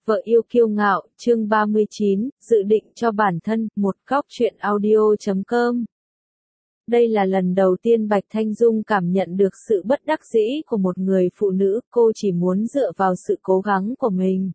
Vợ yêu kiêu ngạo, chương 39, dự định cho bản thân, một góc truyện audio.com. Đây là lần đầu tiên Bạch Thanh Dung cảm nhận được sự bất đắc dĩ của một người phụ nữ, cô chỉ muốn dựa vào sự cố gắng của mình.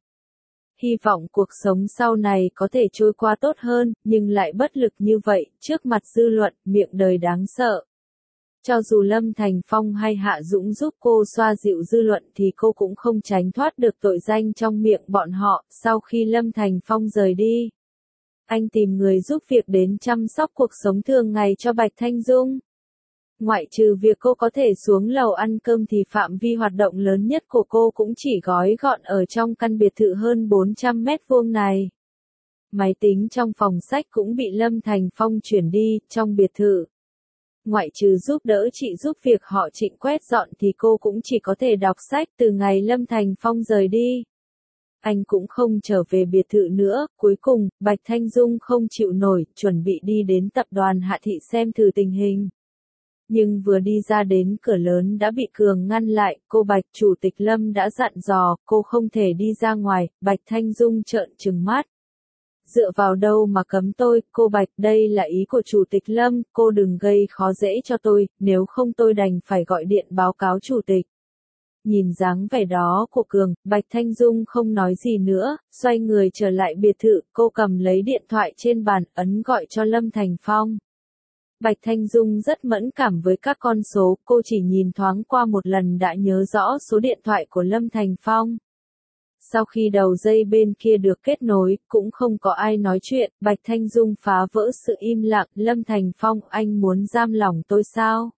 Hy vọng cuộc sống sau này có thể trôi qua tốt hơn, nhưng lại bất lực như vậy, trước mặt dư luận, miệng đời đáng sợ. Cho dù Lâm Thành Phong hay Hạ Dũng giúp cô xoa dịu dư luận thì cô cũng không tránh thoát được tội danh trong miệng bọn họ. Sau khi Lâm Thành Phong rời đi, anh tìm người giúp việc đến chăm sóc cuộc sống thường ngày cho Bạch Thanh Dung. Ngoại trừ việc cô có thể xuống lầu ăn cơm thì phạm vi hoạt động lớn nhất của cô cũng chỉ gói gọn ở trong căn biệt thự hơn 400 mét vuông này. Máy tính trong phòng sách cũng bị Lâm Thành Phong chuyển đi, trong biệt thự. Ngoại trừ giúp đỡ chị giúp việc họ Trịnh quét dọn thì cô cũng chỉ có thể đọc sách. Từ ngày Lâm Thành Phong rời đi, anh cũng không trở về biệt thự nữa. Cuối cùng, Bạch Thanh Dung không chịu nổi, chuẩn bị đi đến tập đoàn Hạ Thị xem thử tình hình. Nhưng vừa đi ra đến cửa lớn đã bị Cường ngăn lại. Cô Bạch, Chủ tịch Lâm đã dặn dò, cô không thể đi ra ngoài. Bạch Thanh Dung trợn trừng mắt. Dựa vào đâu mà cấm tôi, cô Bạch, đây là ý của Chủ tịch Lâm, cô đừng gây khó dễ cho tôi, nếu không tôi đành phải gọi điện báo cáo Chủ tịch. Nhìn dáng vẻ đó của Cường, Bạch Thanh Dung không nói gì nữa, xoay người trở lại biệt thự, cô cầm lấy điện thoại trên bàn, ấn gọi cho Lâm Thành Phong. Bạch Thanh Dung rất mẫn cảm với các con số, cô chỉ nhìn thoáng qua một lần đã nhớ rõ số điện thoại của Lâm Thành Phong. Sau khi đầu dây bên kia được kết nối, cũng không có ai nói chuyện, Bạch Thanh Dung phá vỡ sự im lặng. Lâm Thành Phong, anh muốn giam lỏng tôi sao?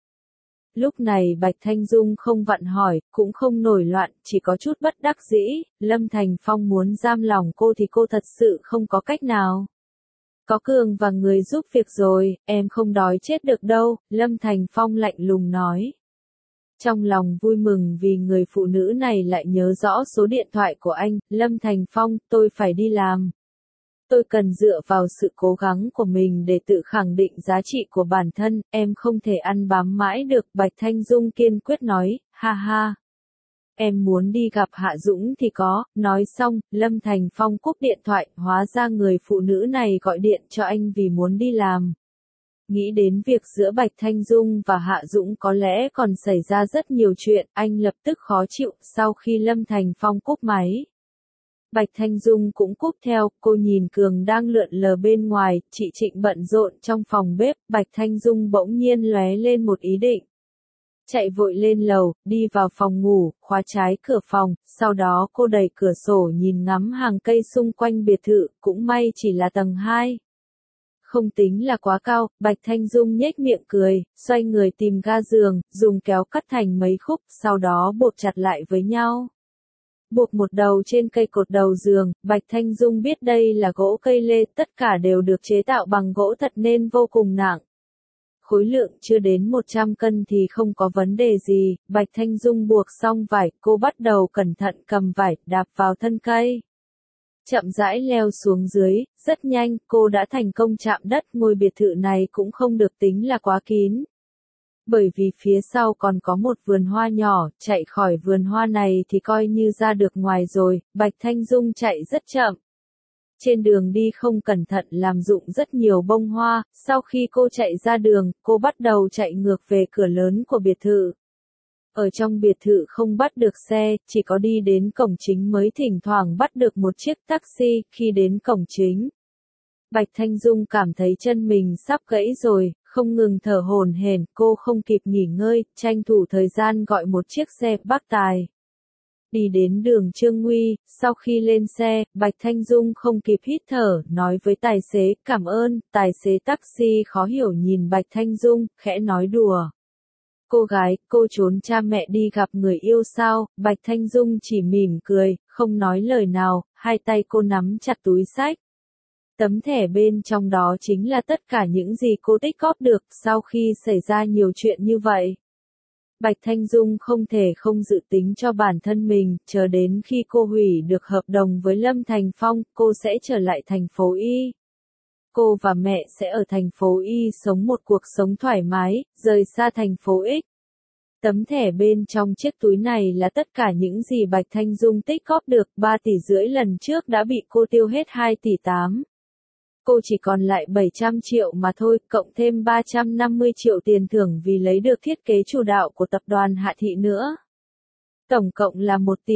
Lúc này Bạch Thanh Dung không vặn hỏi, cũng không nổi loạn, chỉ có chút bất đắc dĩ. Lâm Thành Phong muốn giam lỏng cô thì cô thật sự không có cách nào. Có Cường và người giúp việc rồi, em không đói chết được đâu, Lâm Thành Phong lạnh lùng nói. Trong lòng vui mừng vì người phụ nữ này lại nhớ rõ số điện thoại của anh. Lâm Thành Phong, tôi phải đi làm. Tôi cần dựa vào sự cố gắng của mình để tự khẳng định giá trị của bản thân, em không thể ăn bám mãi được. Bạch Thanh Dung kiên quyết nói, ha ha. Em muốn đi gặp Hạ Dũng thì có, nói xong, Lâm Thành Phong cúp điện thoại, hóa ra người phụ nữ này gọi điện cho anh vì muốn đi làm. Nghĩ đến việc giữa Bạch Thanh Dung và Hạ Dũng có lẽ còn xảy ra rất nhiều chuyện, anh lập tức khó chịu. Sau khi Lâm Thành Phong cúp máy, Bạch Thanh Dung cũng cúp theo. Cô nhìn Cường đang lượn lờ bên ngoài, chị Trịnh bận rộn trong phòng bếp. Bạch Thanh Dung bỗng nhiên lóe lên một ý định. Chạy vội lên lầu, đi vào phòng ngủ, khóa trái cửa phòng, sau đó cô đẩy cửa sổ nhìn ngắm hàng cây xung quanh biệt thự, cũng may chỉ là tầng 2. Không tính là quá cao. Bạch Thanh Dung nhếch miệng cười, xoay người tìm ga giường, dùng kéo cắt thành mấy khúc, sau đó buộc chặt lại với nhau. Buộc một đầu trên cây cột đầu giường, Bạch Thanh Dung biết đây là gỗ cây lê, tất cả đều được chế tạo bằng gỗ thật nên vô cùng nặng. Khối lượng chưa đến 100 cân thì không có vấn đề gì. Bạch Thanh Dung buộc xong vải, cô bắt đầu cẩn thận cầm vải, đạp vào thân cây. Chậm rãi leo xuống dưới, rất nhanh, cô đã thành công chạm đất. Ngôi biệt thự này cũng không được tính là quá kín. Bởi vì phía sau còn có một vườn hoa nhỏ, chạy khỏi vườn hoa này thì coi như ra được ngoài rồi. Bạch Thanh Dung chạy rất chậm. Trên đường đi không cẩn thận làm rụng rất nhiều bông hoa. Sau khi cô chạy ra đường, cô bắt đầu chạy ngược về cửa lớn của biệt thự. Ở trong biệt thự không bắt được xe, chỉ có đi đến cổng chính mới thỉnh thoảng bắt được một chiếc taxi. Khi đến cổng chính, Bạch Thanh Dung cảm thấy chân mình sắp gãy rồi, không ngừng thở hổn hển. Cô không kịp nghỉ ngơi, tranh thủ thời gian gọi một chiếc xe bác tài. Đi đến đường Trương Nguy, sau khi lên xe, Bạch Thanh Dung không kịp hít thở, nói với tài xế, cảm ơn. Tài xế taxi khó hiểu nhìn Bạch Thanh Dung, khẽ nói đùa. Cô gái, cô trốn cha mẹ đi gặp người yêu sao? Bạch Thanh Dung chỉ mỉm cười, không nói lời nào, hai tay cô nắm chặt túi xách. Tấm thẻ bên trong đó chính là tất cả những gì cô tích góp được sau khi xảy ra nhiều chuyện như vậy. Bạch Thanh Dung không thể không dự tính cho bản thân mình, chờ đến khi cô hủy được hợp đồng với Lâm Thành Phong, cô sẽ trở lại thành phố Y. Cô và mẹ sẽ ở thành phố Y sống một cuộc sống thoải mái, rời xa thành phố X. Tấm thẻ bên trong chiếc túi này là tất cả những gì Bạch Thanh Dung tích góp được, 3,5 tỷ lần trước đã bị cô tiêu hết 2,8 tỷ. Cô chỉ còn lại 700 triệu mà thôi, cộng thêm 350 triệu tiền thưởng vì lấy được thiết kế chủ đạo của tập đoàn Hạ Thị nữa. Tổng cộng là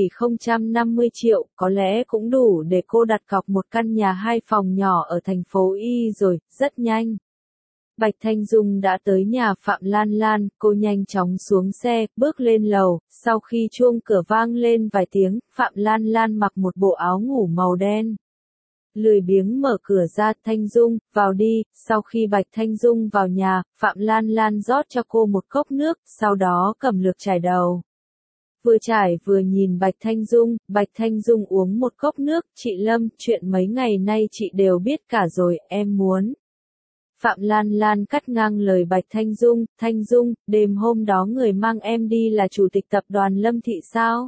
1,050 tỷ, có lẽ cũng đủ để cô đặt cọc một căn nhà 2 phòng nhỏ ở thành phố Y rồi, rất nhanh. Bạch Thanh Dung đã tới nhà Phạm Lan Lan, cô nhanh chóng xuống xe, bước lên lầu, sau khi chuông cửa vang lên vài tiếng, Phạm Lan Lan mặc một bộ áo ngủ màu đen. Lười biếng mở cửa ra, Thanh Dung, vào đi, sau khi Bạch Thanh Dung vào nhà, Phạm Lan Lan rót cho cô một cốc nước, sau đó cầm lược chải đầu. Vừa chải vừa nhìn Bạch Thanh Dung uống một cốc nước, chị Lâm, chuyện mấy ngày nay chị đều biết cả rồi, em muốn. Phạm Lan Lan cắt ngang lời Bạch Thanh Dung, đêm hôm đó người mang em đi là chủ tịch tập đoàn Lâm Thị sao?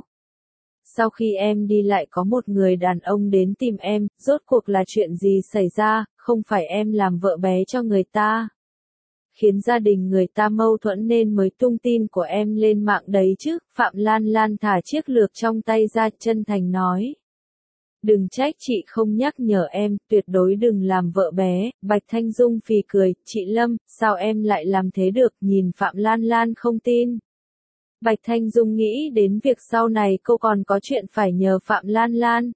Sau khi em đi lại có một người đàn ông đến tìm em, rốt cuộc là chuyện gì xảy ra, không phải em làm vợ bé cho người ta. Khiến gia đình người ta mâu thuẫn nên mới tung tin của em lên mạng đấy chứ, Phạm Lan Lan thả chiếc lược trong tay ra, chân thành nói. Đừng trách chị không nhắc nhở em, tuyệt đối đừng làm vợ bé. Bạch Thanh Dung phì cười, chị Lâm, sao em lại làm thế được, nhìn Phạm Lan Lan không tin. Bạch Thanh Dung nghĩ đến việc sau này cô còn có chuyện phải nhờ Phạm Lan Lan.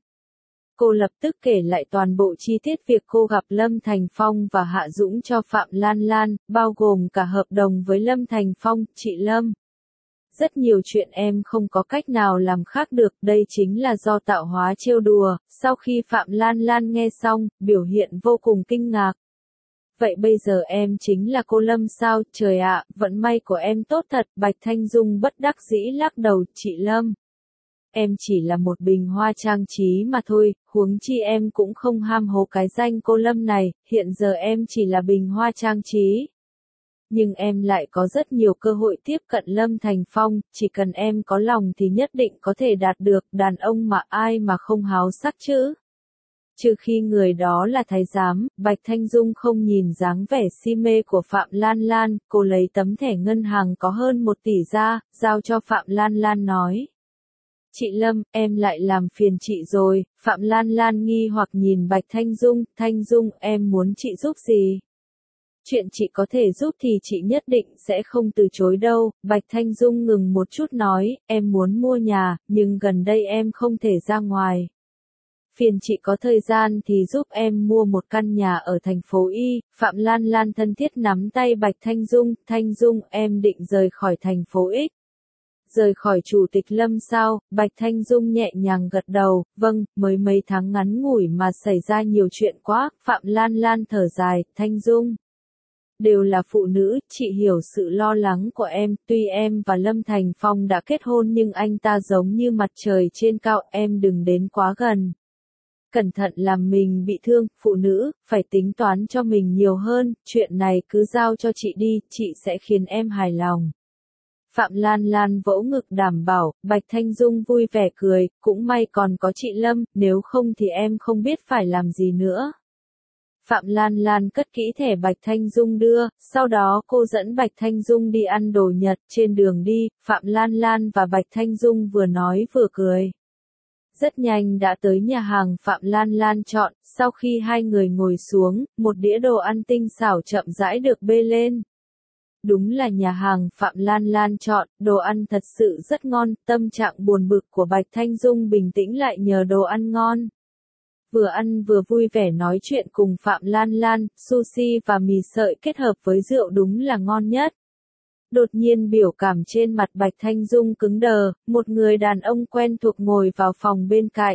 Cô lập tức kể lại toàn bộ chi tiết việc cô gặp Lâm Thành Phong và Hạ Dũng cho Phạm Lan Lan, bao gồm cả hợp đồng với Lâm Thành Phong, chị Lâm. Rất nhiều chuyện em không có cách nào làm khác được, đây chính là do tạo hóa trêu đùa. Sau khi Phạm Lan Lan nghe xong, biểu hiện vô cùng kinh ngạc. Vậy bây giờ em chính là cô Lâm sao, trời ạ, vận may của em tốt thật, Bạch Thanh Dung bất đắc dĩ lắc đầu, chị Lâm. Em chỉ là một bình hoa trang trí mà thôi, huống chi em cũng không ham hố cái danh cô Lâm này, hiện giờ em chỉ là bình hoa trang trí. Nhưng em lại có rất nhiều cơ hội tiếp cận Lâm Thành Phong, chỉ cần em có lòng thì nhất định có thể đạt được, đàn ông mà ai mà không háo sắc chứ. Trừ khi người đó là thái giám, Bạch Thanh Dung không nhìn dáng vẻ si mê của Phạm Lan Lan, cô lấy tấm thẻ ngân hàng có hơn 1 tỷ ra, giao cho Phạm Lan Lan nói. Chị Lâm, em lại làm phiền chị rồi, Phạm Lan Lan nghi hoặc nhìn Bạch Thanh Dung, em muốn chị giúp gì? Chuyện chị có thể giúp thì chị nhất định sẽ không từ chối đâu, Bạch Thanh Dung ngừng một chút nói, em muốn mua nhà, nhưng gần đây em không thể ra ngoài. Phiền chị có thời gian thì giúp em mua một căn nhà ở thành phố Y, Phạm Lan Lan thân thiết nắm tay Bạch Thanh Dung, em định rời khỏi thành phố X. Rời khỏi chủ tịch Lâm sao, Bạch Thanh Dung nhẹ nhàng gật đầu, vâng, mới mấy tháng ngắn ngủi mà xảy ra nhiều chuyện quá, Phạm Lan Lan thở dài, Thanh Dung. Đều là phụ nữ, chị hiểu sự lo lắng của em, tuy em và Lâm Thành Phong đã kết hôn nhưng anh ta giống như mặt trời trên cao, em đừng đến quá gần. Cẩn thận làm mình bị thương, phụ nữ, phải tính toán cho mình nhiều hơn, chuyện này cứ giao cho chị đi, chị sẽ khiến em hài lòng. Phạm Lan Lan vỗ ngực đảm bảo, Bạch Thanh Dung vui vẻ cười, cũng may còn có chị Lâm, nếu không thì em không biết phải làm gì nữa. Phạm Lan Lan cất kỹ thẻ Bạch Thanh Dung đưa, sau đó cô dẫn Bạch Thanh Dung đi ăn đồ Nhật, trên đường đi, Phạm Lan Lan và Bạch Thanh Dung vừa nói vừa cười. Rất nhanh đã tới nhà hàng Phạm Lan Lan chọn, sau khi hai người ngồi xuống, một đĩa đồ ăn tinh xảo chậm rãi được bê lên. Đúng là nhà hàng Phạm Lan Lan chọn, đồ ăn thật sự rất ngon, tâm trạng buồn bực của Bạch Thanh Dung bình tĩnh lại nhờ đồ ăn ngon. Vừa ăn vừa vui vẻ nói chuyện cùng Phạm Lan Lan, sushi và mì sợi kết hợp với rượu đúng là ngon nhất. Đột nhiên biểu cảm trên mặt Bạch Thanh Dung cứng đờ, một người đàn ông quen thuộc ngồi vào phòng bên cạnh.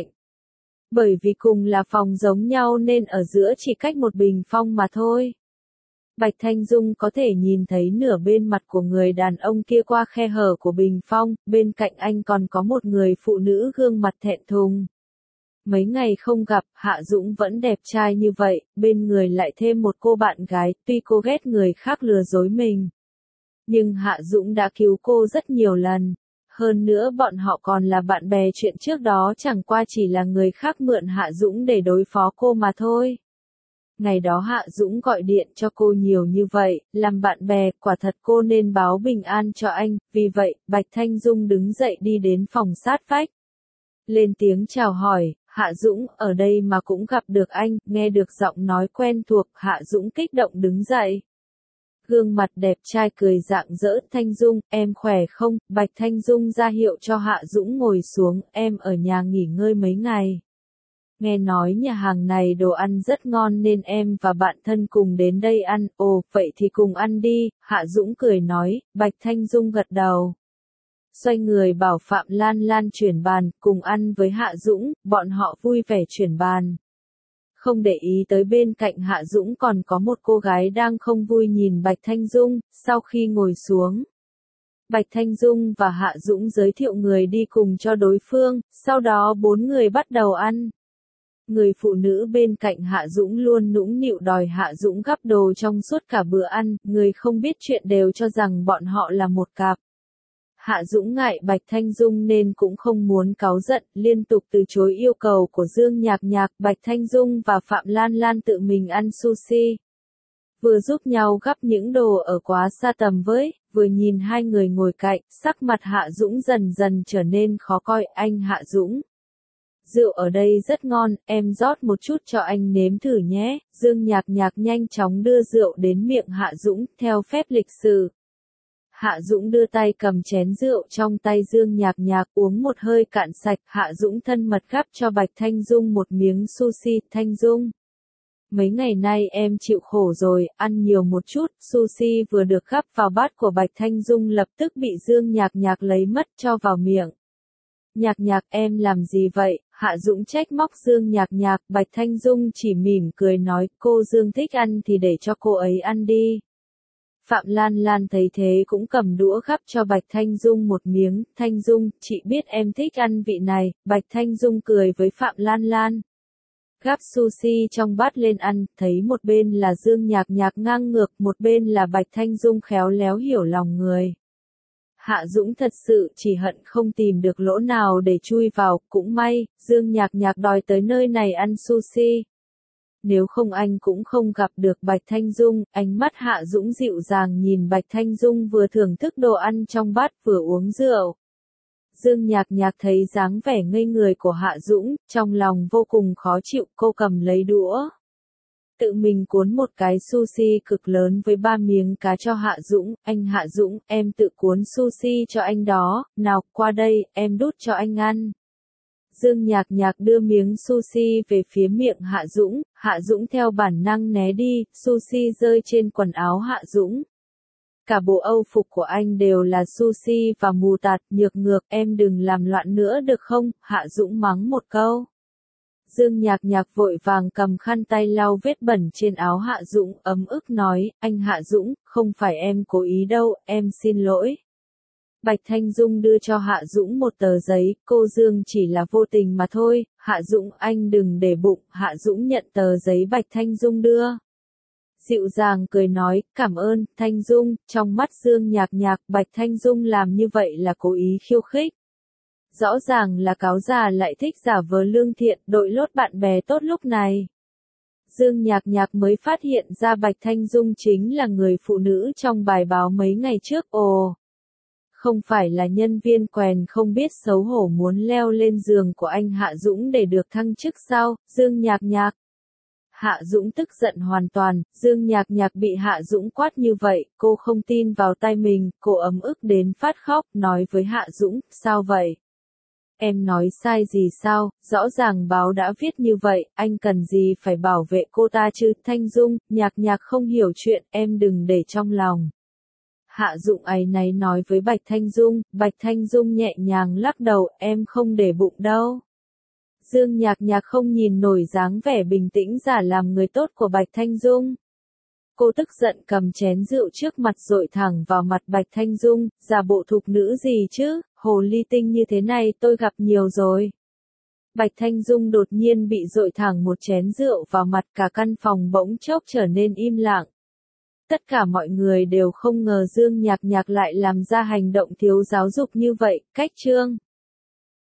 Bởi vì cùng là phòng giống nhau nên ở giữa chỉ cách một bình phong mà thôi. Bạch Thanh Dung có thể nhìn thấy nửa bên mặt của người đàn ông kia qua khe hở của bình phong, bên cạnh anh còn có một người phụ nữ gương mặt thẹn thùng. Mấy ngày không gặp, Hạ Dũng vẫn đẹp trai như vậy, bên người lại thêm một cô bạn gái, tuy cô ghét người khác lừa dối mình. Nhưng Hạ Dũng đã cứu cô rất nhiều lần. Hơn nữa bọn họ còn là bạn bè, chuyện trước đó chẳng qua chỉ là người khác mượn Hạ Dũng để đối phó cô mà thôi. Ngày đó Hạ Dũng gọi điện cho cô nhiều như vậy, làm bạn bè, quả thật cô nên báo bình an cho anh, vì vậy, Bạch Thanh Dung đứng dậy đi đến phòng sát vách. Lên tiếng chào hỏi, Hạ Dũng, ở đây mà cũng gặp được anh, nghe được giọng nói quen thuộc, Hạ Dũng kích động đứng dậy. Gương mặt đẹp trai cười rạng rỡ, Thanh Dung, em khỏe không? Bạch Thanh Dung ra hiệu cho Hạ Dũng ngồi xuống, em ở nhà nghỉ ngơi mấy ngày. Nghe nói nhà hàng này đồ ăn rất ngon nên em và bạn thân cùng đến đây ăn, ồ, vậy thì cùng ăn đi, Hạ Dũng cười nói, Bạch Thanh Dung gật đầu. Xoay người bảo Phạm Lan Lan chuyển bàn, cùng ăn với Hạ Dũng, bọn họ vui vẻ chuyển bàn. Không để ý tới bên cạnh Hạ Dũng còn có một cô gái đang không vui nhìn Bạch Thanh Dung, sau khi ngồi xuống. Bạch Thanh Dung và Hạ Dũng giới thiệu người đi cùng cho đối phương, sau đó 4 người bắt đầu ăn. Người phụ nữ bên cạnh Hạ Dũng luôn nũng nịu đòi Hạ Dũng gắp đồ trong suốt cả bữa ăn, người không biết chuyện đều cho rằng bọn họ là một cặp. Hạ Dũng ngại Bạch Thanh Dung nên cũng không muốn cáu giận, liên tục từ chối yêu cầu của Dương Nhạc Nhạc, Bạch Thanh Dung và Phạm Lan Lan tự mình ăn sushi. Vừa giúp nhau gắp những đồ ở quá xa tầm với, vừa nhìn hai người ngồi cạnh, sắc mặt Hạ Dũng dần dần trở nên khó coi, anh Hạ Dũng. Rượu ở đây rất ngon, em rót một chút cho anh nếm thử nhé, Dương Nhạc Nhạc nhanh chóng đưa rượu đến miệng Hạ Dũng, theo phép lịch sự. Hạ Dũng đưa tay cầm chén rượu trong tay Dương Nhạc Nhạc uống một hơi cạn sạch, Hạ Dũng thân mật gắp cho Bạch Thanh Dung một miếng sushi, Thanh Dung. Mấy ngày nay em chịu khổ rồi, ăn nhiều một chút, sushi vừa được gắp vào bát của Bạch Thanh Dung lập tức bị Dương Nhạc Nhạc lấy mất cho vào miệng. Nhạc Nhạc em làm gì vậy? Hạ Dũng trách móc Dương Nhạc Nhạc, Bạch Thanh Dung chỉ mỉm cười nói, cô Dương thích ăn thì để cho cô ấy ăn đi. Phạm Lan Lan thấy thế cũng cầm đũa gắp cho Bạch Thanh Dung một miếng, Thanh Dung, chị biết em thích ăn vị này, Bạch Thanh Dung cười với Phạm Lan Lan. Gắp sushi trong bát lên ăn, thấy một bên là Dương Nhạc Nhạc ngang ngược, một bên là Bạch Thanh Dung khéo léo hiểu lòng người. Hạ Dũng thật sự chỉ hận không tìm được lỗ nào để chui vào, cũng may, Dương Nhạc Nhạc đòi tới nơi này ăn sushi. Nếu không anh cũng không gặp được Bạch Thanh Dung, ánh mắt Hạ Dũng dịu dàng nhìn Bạch Thanh Dung vừa thưởng thức đồ ăn trong bát vừa uống rượu. Dương Nhạc Nhạc thấy dáng vẻ ngây người của Hạ Dũng, trong lòng vô cùng khó chịu, cô cầm lấy đũa. Tự mình cuốn một cái sushi cực lớn với 3 miếng cá cho Hạ Dũng, anh Hạ Dũng, em tự cuốn sushi cho anh đó, nào, qua đây, em đút cho anh ăn. Dương Nhạc Nhạc đưa miếng sushi về phía miệng Hạ Dũng theo bản năng né đi, sushi rơi trên quần áo Hạ Dũng. Cả bộ âu phục của anh đều là sushi và mù tạt, nhược ngược, em đừng làm loạn nữa được không, Hạ Dũng mắng một câu. Dương Nhạc Nhạc vội vàng cầm khăn tay lau vết bẩn trên áo Hạ Dũng, ấm ức nói, anh Hạ Dũng, không phải em cố ý đâu, em xin lỗi. Bạch Thanh Dung đưa cho Hạ Dũng một tờ giấy, cô Dương chỉ là vô tình mà thôi, Hạ Dũng anh đừng để bụng, Hạ Dũng nhận tờ giấy Bạch Thanh Dung đưa. Dịu dàng cười nói, cảm ơn, Thanh Dung, trong mắt Dương Nhạc Nhạc, Bạch Thanh Dung làm như vậy là cố ý khiêu khích. Rõ ràng là cáo già lại thích giả vờ lương thiện, đội lốt bạn bè tốt lúc này. Dương Nhạc Nhạc mới phát hiện ra Bạch Thanh Dung chính là người phụ nữ trong bài báo mấy ngày trước, ồ. Không phải là nhân viên quèn không biết xấu hổ muốn leo lên giường của anh Hạ Dũng để được thăng chức sao, Dương Nhạc Nhạc. Hạ Dũng tức giận hoàn toàn, Dương Nhạc Nhạc bị Hạ Dũng quát như vậy, cô không tin vào tay mình, cô ấm ức đến phát khóc, nói với Hạ Dũng, sao vậy? Em nói sai gì sao, rõ ràng báo đã viết như vậy, anh cần gì phải bảo vệ cô ta chứ, Thanh Dung, Nhạc Nhạc không hiểu chuyện, em đừng để trong lòng. Hạ Dũng áy náy nói với Bạch Thanh Dung nhẹ nhàng lắc đầu, em không để bụng đâu. Dương Nhạc Nhạc không nhìn nổi dáng vẻ bình tĩnh giả làm người tốt của Bạch Thanh Dung. Cô tức giận cầm chén rượu trước mặt dội thẳng vào mặt Bạch Thanh Dung, giả bộ thục nữ gì chứ, hồ ly tinh như thế này tôi gặp nhiều rồi. Bạch Thanh Dung đột nhiên bị dội thẳng một chén rượu vào mặt, cả căn phòng bỗng chốc trở nên im lặng. Tất cả mọi người đều không ngờ Dương Nhạc Nhạc lại làm ra hành động thiếu giáo dục như vậy, cách chương.